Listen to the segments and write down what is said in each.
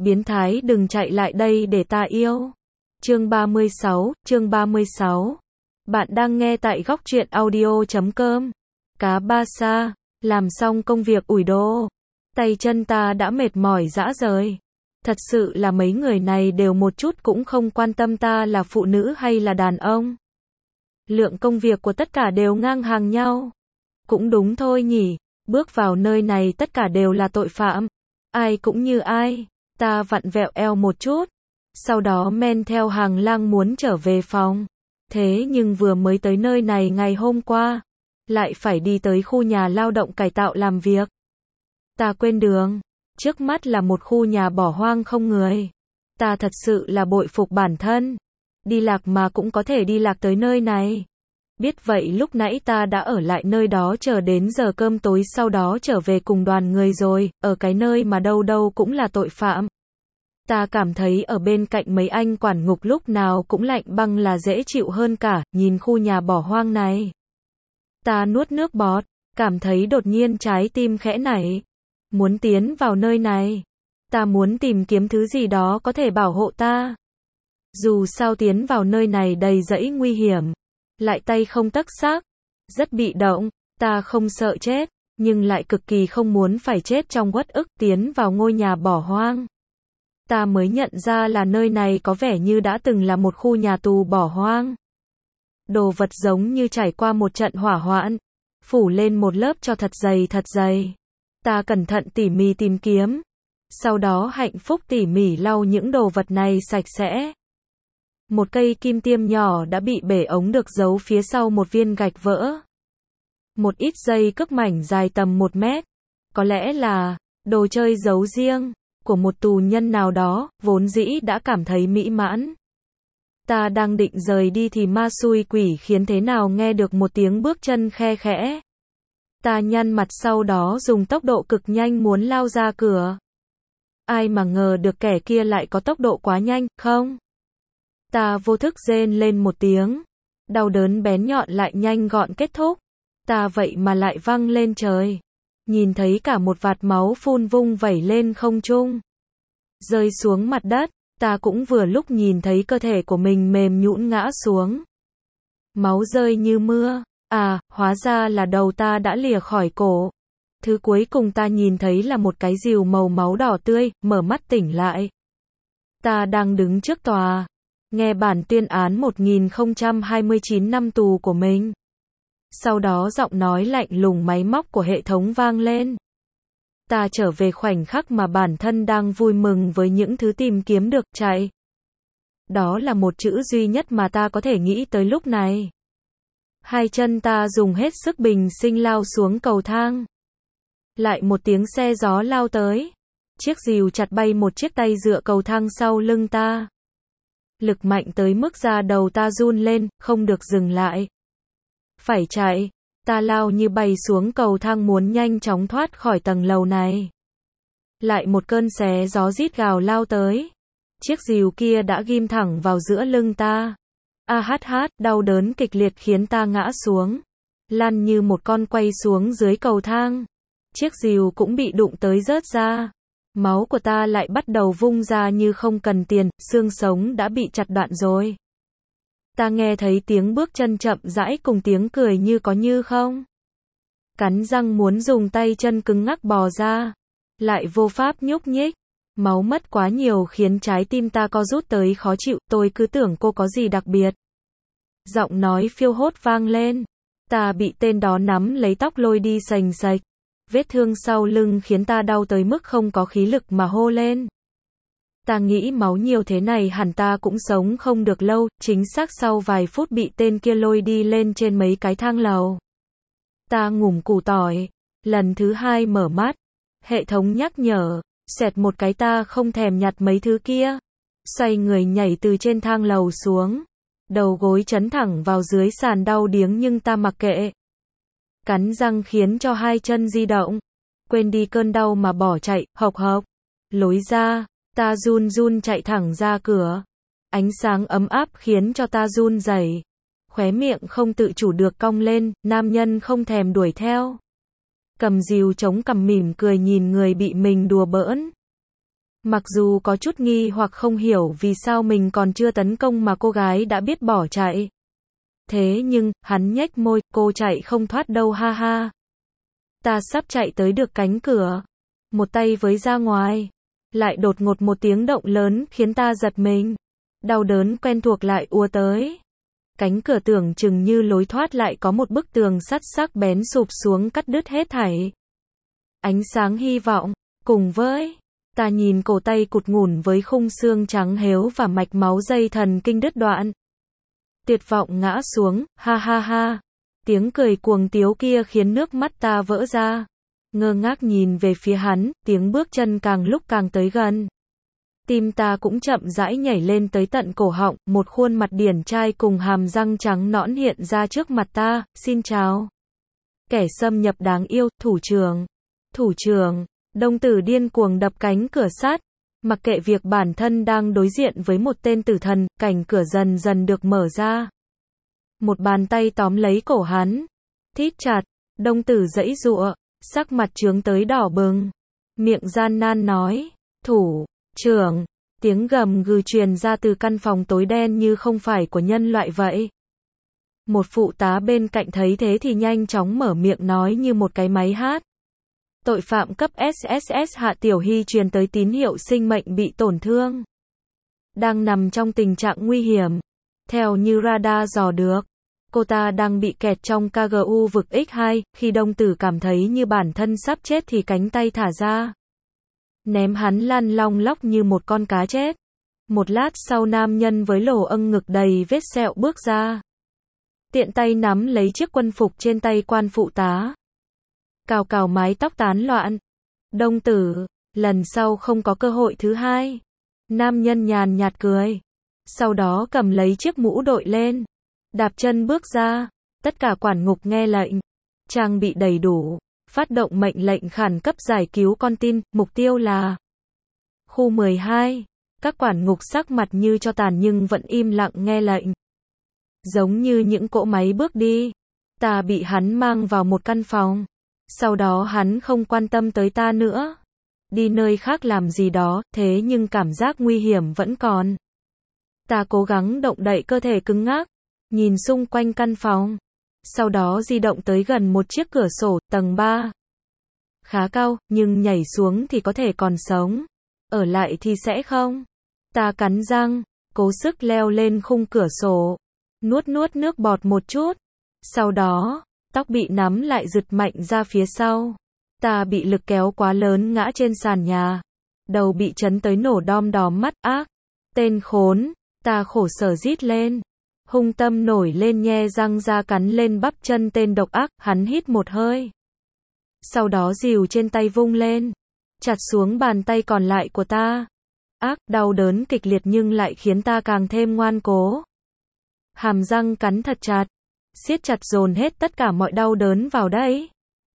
Biến thái đừng chạy lại đây để ta yêu. Chương 36. Bạn đang nghe tại góc truyện audio.com. Cá ba sa, làm xong công việc ủi đồ. Tay chân ta đã mệt mỏi rã rời. Thật sự là mấy người này đều một chút cũng không quan tâm ta là phụ nữ hay là đàn ông. Lượng công việc của tất cả đều ngang hàng nhau. Cũng đúng thôi nhỉ, bước vào nơi này tất cả đều là tội phạm. Ai cũng như ai. Ta vặn vẹo eo một chút. Sau đó men theo hàng lang muốn trở về phòng. Thế nhưng vừa mới tới nơi này ngày hôm qua, lại phải đi tới khu nhà lao động cải tạo làm việc. Ta quên đường. Trước mắt là một khu nhà bỏ hoang không người. Ta thật sự là bội phục bản thân. Đi lạc mà cũng có thể đi lạc tới nơi này. Biết vậy lúc nãy ta đã ở lại nơi đó chờ đến giờ cơm tối, sau đó trở về cùng đoàn người rồi, ở cái nơi mà đâu đâu cũng là tội phạm. Ta cảm thấy ở bên cạnh mấy anh quản ngục lúc nào cũng lạnh băng là dễ chịu hơn cả, nhìn khu nhà bỏ hoang này. Ta nuốt nước bọt, cảm thấy đột nhiên trái tim khẽ nảy. Muốn tiến vào nơi này. Ta muốn tìm kiếm thứ gì đó có thể bảo hộ ta. Dù sao tiến vào nơi này đầy rẫy nguy hiểm. Lại tay không tấc xác. Rất bị động, ta không sợ chết, nhưng lại cực kỳ không muốn phải chết trong uất ức tiến vào ngôi nhà bỏ hoang. Ta mới nhận ra là nơi này có vẻ như đã từng là một khu nhà tù bỏ hoang. Đồ vật giống như trải qua một trận hỏa hoạn, phủ lên một lớp cho thật dày. Ta cẩn thận tỉ mỉ tìm kiếm, sau đó hạnh phúc tỉ mỉ lau những đồ vật này sạch sẽ. Một cây kim tiêm nhỏ đã bị bể ống được giấu phía sau một viên gạch vỡ. Một ít dây cước mảnh dài tầm 1 mét, có lẽ là đồ chơi giấu riêng của một tù nhân nào đó, vốn dĩ đã cảm thấy mỹ mãn. Ta đang định rời đi thì ma xui quỷ khiến thế nào nghe được một tiếng bước chân khe khẽ. Ta nhăn mặt sau đó dùng tốc độ cực nhanh muốn lao ra cửa. Ai mà ngờ được kẻ kia lại có tốc độ quá nhanh, không? Ta vô thức rên lên một tiếng. Đau đớn bén nhọn lại nhanh gọn kết thúc. Ta vậy mà lại văng lên trời. Nhìn thấy cả một vạt máu phun vung vẩy lên không trung. Rơi xuống mặt đất, ta cũng vừa lúc nhìn thấy cơ thể của mình mềm nhũn ngã xuống. Máu rơi như mưa. À, hóa ra là đầu ta đã lìa khỏi cổ. Thứ cuối cùng ta nhìn thấy là một cái rìu màu máu đỏ tươi, mở mắt tỉnh lại. Ta đang đứng trước tòa, nghe bản tuyên án 1029 năm tù của mình. Sau đó giọng nói lạnh lùng máy móc của hệ thống vang lên. Ta trở về khoảnh khắc mà bản thân đang vui mừng với những thứ tìm kiếm được, chạy. Đó là một chữ duy nhất mà ta có thể nghĩ tới lúc này. Hai chân ta dùng hết sức bình sinh lao xuống cầu thang. Lại một tiếng xe gió lao tới. Chiếc rìu chặt bay một chiếc tay dựa cầu thang sau lưng ta. Lực mạnh tới mức da đầu ta run lên, không được dừng lại. Phải chạy. Ta lao như bay xuống cầu thang muốn nhanh chóng thoát khỏi tầng lầu này. Lại một cơn xé gió rít gào lao tới. Chiếc rìu kia đã ghim thẳng vào giữa lưng ta. Đau đớn kịch liệt khiến ta ngã xuống. Lăn như một con quay xuống dưới cầu thang. Chiếc rìu cũng bị đụng tới rớt ra. Máu của ta lại bắt đầu vung ra như không cần tiền, xương sống đã bị chặt đoạn rồi. Ta nghe thấy tiếng bước chân chậm rãi cùng tiếng cười như có như không. Cắn răng muốn dùng tay chân cứng ngắc bò ra. Lại vô pháp nhúc nhích. Máu mất quá nhiều khiến trái tim ta co rút tới khó chịu, tôi cứ tưởng cô có gì đặc biệt. Giọng nói phiêu hốt vang lên. Ta bị tên đó nắm lấy tóc lôi đi sành sạch. Vết thương sau lưng khiến ta đau tới mức không có khí lực mà hô lên. Ta nghĩ máu nhiều thế này hẳn ta cũng sống không được lâu, chính xác sau vài phút bị tên kia lôi đi lên trên mấy cái thang lầu. Ta ngủm củ tỏi. Lần thứ 2 mở mắt. Hệ thống nhắc nhở. Xẹt một cái ta không thèm nhặt mấy thứ kia. Xoay người nhảy từ trên thang lầu xuống. Đầu gối chấn thẳng vào dưới sàn đau điếng nhưng ta mặc kệ. Cắn răng khiến cho hai chân di động. Quên đi cơn đau mà bỏ chạy, hộc. Lối ra, ta run run chạy thẳng ra cửa. Ánh sáng ấm áp khiến cho ta run rẩy. Khóe miệng không tự chủ được cong lên, nam nhân không thèm đuổi theo. Cầm rìu chống cằm mỉm cười nhìn người bị mình đùa bỡn. Mặc dù có chút nghi hoặc không hiểu vì sao mình còn chưa tấn công mà cô gái đã biết bỏ chạy. Thế nhưng, hắn nhếch môi, cô chạy không thoát đâu ha ha. Ta sắp chạy tới được cánh cửa. Một tay với ra ngoài. Lại đột ngột một tiếng động lớn khiến ta giật mình. Đau đớn quen thuộc lại ùa tới. Cánh cửa tưởng chừng như lối thoát lại có một bức tường sắt sắc bén sụp xuống cắt đứt hết thảy. Ánh sáng hy vọng, cùng với ta nhìn cổ tay cụt ngủn với khung xương trắng héo và mạch máu dây thần kinh đứt đoạn. Tuyệt vọng ngã xuống, ha ha ha. Tiếng cười cuồng tiếu kia khiến nước mắt ta vỡ ra. Ngơ ngác nhìn về phía hắn, tiếng bước chân càng lúc càng tới gần. Tim ta cũng chậm rãi nhảy lên tới tận cổ họng, một khuôn mặt điển trai cùng hàm răng trắng nõn hiện ra trước mặt ta, xin chào. Kẻ xâm nhập đáng yêu, thủ trưởng. Thủ trưởng, đồng tử điên cuồng đập cánh cửa sắt. Mặc kệ việc bản thân đang đối diện với một tên tử thần, cảnh cửa dần dần được mở ra. Một bàn tay tóm lấy cổ hắn. Thít chặt, đồng tử giãy giụa, sắc mặt chướng tới đỏ bừng. Miệng gian nan nói, thủ trưởng, tiếng gầm gừ truyền ra từ căn phòng tối đen như không phải của nhân loại vậy. Một phụ tá bên cạnh thấy thế thì nhanh chóng mở miệng nói như một cái máy hát. Tội phạm cấp SSS Hạ Tiểu Hy truyền tới tín hiệu sinh mệnh bị tổn thương. Đang nằm trong tình trạng nguy hiểm. Theo như radar dò được, cô ta đang bị kẹt trong KGU vực X2, khi đồng tử cảm thấy như bản thân sắp chết thì cánh tay thả ra. Ném hắn lăn long lóc như một con cá chết. Một lát sau nam nhân với lỗ âng ngực đầy vết sẹo bước ra. Tiện tay nắm lấy chiếc quân phục trên tay quan phụ tá. Cào cào mái tóc tán loạn. Đồng tử, lần sau không có cơ hội thứ hai. Nam nhân nhàn nhạt cười. Sau đó cầm lấy chiếc mũ đội lên. Đạp chân bước ra. Tất cả quản ngục nghe lệnh. Trang bị đầy đủ. Phát động mệnh lệnh khẩn cấp giải cứu con tin. Mục tiêu là khu 12. Các quản ngục sắc mặt như cho tàn nhưng vẫn im lặng nghe lệnh. Giống như những cỗ máy bước đi. Ta bị hắn mang vào một căn phòng. Sau đó hắn không quan tâm tới ta nữa. Đi nơi khác làm gì đó, thế nhưng cảm giác nguy hiểm vẫn còn. Ta cố gắng động đậy cơ thể cứng ngắc, nhìn xung quanh căn phòng. Sau đó di động tới gần một chiếc cửa sổ, tầng 3. Khá cao, nhưng nhảy xuống thì có thể còn sống. Ở lại thì sẽ không. Ta cắn răng, cố sức leo lên khung cửa sổ. Nuốt nước bọt một chút. Sau đó, tóc bị nắm lại giật mạnh ra phía sau. Ta bị lực kéo quá lớn ngã trên sàn nhà. Đầu bị chấn tới nổ đom đóm mắt ác. Tên khốn, ta khổ sở rít lên. Hung tâm nổi lên nhe răng ra cắn lên bắp chân tên độc ác, hắn hít một hơi. Sau đó dìu trên tay vung lên. Chặt xuống bàn tay còn lại của ta. Ác, đau đớn kịch liệt nhưng lại khiến ta càng thêm ngoan cố. Hàm răng cắn thật chặt. Siết chặt dồn hết tất cả mọi đau đớn vào đây.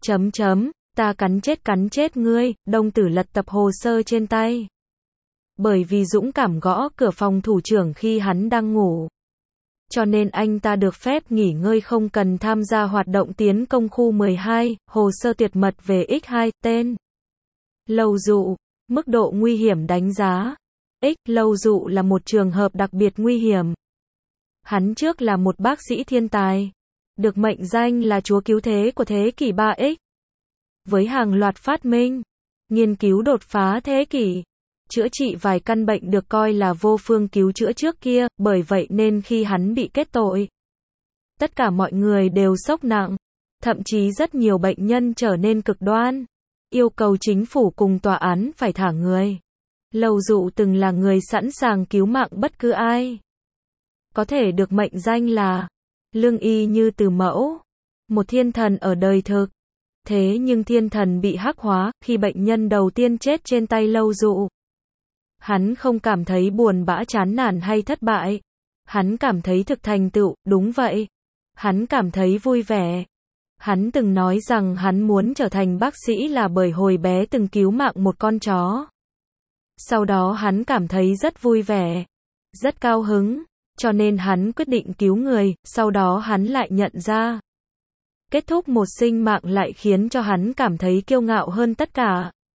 Ta cắn chết ngươi, đồng tử lật tập hồ sơ trên tay. Bởi vì dũng cảm gõ cửa phòng thủ trưởng khi hắn đang ngủ. Cho nên anh ta được phép nghỉ ngơi không cần tham gia hoạt động tiến công khu 12, hồ sơ tuyệt mật về X2, tên. Lâu dụ, mức độ nguy hiểm đánh giá. Lâu dụ là một trường hợp đặc biệt nguy hiểm. Hắn trước là một bác sĩ thiên tài. Được mệnh danh là chúa cứu thế của thế kỷ 3X. Với hàng loạt phát minh, nghiên cứu đột phá thế kỷ, chữa trị vài căn bệnh được coi là vô phương cứu chữa trước kia, bởi vậy nên khi hắn bị kết tội, tất cả mọi người đều sốc nặng, thậm chí rất nhiều bệnh nhân trở nên cực đoan, yêu cầu chính phủ cùng tòa án phải thả người. Lâu dụ từng là người sẵn sàng cứu mạng bất cứ ai. Có thể được mệnh danh là lương y như từ mẫu, một thiên thần ở đời thực. Thế nhưng thiên thần bị hắc hóa khi bệnh nhân đầu tiên chết trên tay lâu dụ. Hắn không cảm thấy buồn bã chán nản hay thất bại. Hắn cảm thấy thực thành tựu, đúng vậy. Hắn cảm thấy vui vẻ. Hắn từng nói rằng hắn muốn trở thành bác sĩ là bởi hồi bé từng cứu mạng một con chó. Sau đó hắn cảm thấy rất vui vẻ, rất cao hứng, cho nên hắn quyết định cứu người, sau đó hắn lại nhận ra. Kết thúc một sinh mạng lại khiến cho hắn cảm thấy kiêu ngạo hơn tất cả.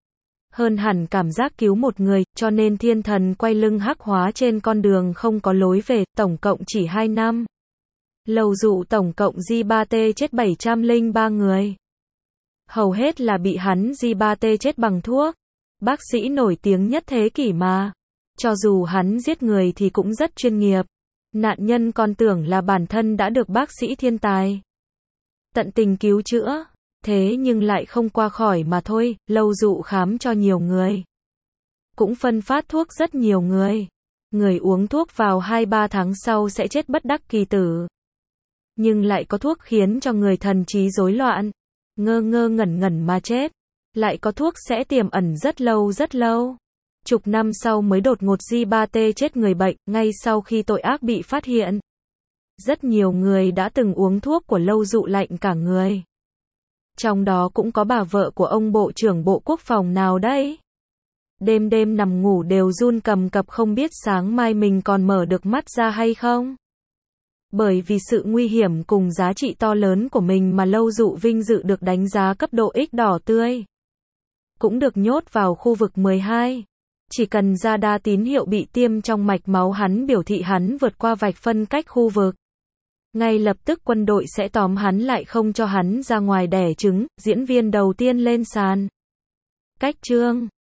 hơn hẳn cảm giác cứu một người, cho nên thiên thần quay lưng hắc hóa trên con đường không có lối về, tổng cộng chỉ 2 năm. Lầu dụ tổng cộng J3T chết 703 người. Hầu hết là bị hắn J3T chết bằng thuốc. Bác sĩ nổi tiếng nhất thế kỷ mà. Cho dù hắn giết người thì cũng rất chuyên nghiệp. Nạn nhân còn tưởng là bản thân đã được bác sĩ thiên tài tận tình cứu chữa. Thế nhưng lại không qua khỏi mà thôi, Lâu dụ khám cho nhiều người. Cũng phân phát thuốc rất nhiều người. Người uống thuốc vào 2-3 tháng sau sẽ chết bất đắc kỳ tử. Nhưng lại có thuốc khiến cho người thần trí rối loạn, ngơ ngơ ngẩn ngẩn mà chết. Lại có thuốc sẽ tiềm ẩn rất lâu. Chục năm sau mới đột ngột J3T chết người bệnh, ngay sau khi tội ác bị phát hiện. Rất nhiều người đã từng uống thuốc của Lâu dụ lạnh cả người. Trong đó cũng có bà vợ của ông Bộ trưởng Bộ Quốc phòng nào đấy. Đêm đêm nằm ngủ đều run cầm cập không biết sáng mai mình còn mở được mắt ra hay không. Bởi vì sự nguy hiểm cùng giá trị to lớn của mình mà Lâu dụ vinh dự được đánh giá cấp độ X đỏ tươi. Cũng được nhốt vào khu vực 12. Chỉ cần radar tín hiệu bị tiêm trong mạch máu hắn biểu thị hắn vượt qua vạch phân cách khu vực. Ngay lập tức quân đội sẽ tóm hắn lại không cho hắn ra ngoài đẻ trứng, diễn viên đầu tiên lên sàn. Cách chương